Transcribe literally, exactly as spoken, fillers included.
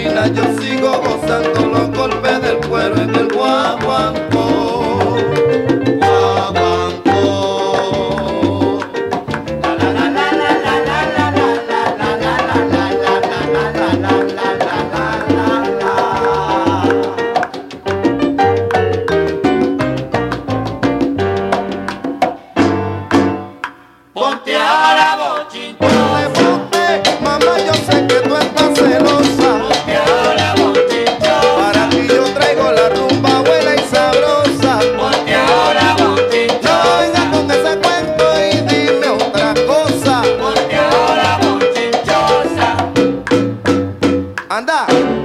gasolina, yo sigo gozando los golpes del cuero en el guaguancó. Ponte ahora bochinchosa. Ponte, mamá, yo sé que tú estás celosa. Ponte ahora bochinchosa. Para ti yo traigo la rumba buena y sabrosa. Ponte ahora bochinchosa. No vengas con ese cuento y dime otra cosa. Ponte ahora bochinchosa. Anda.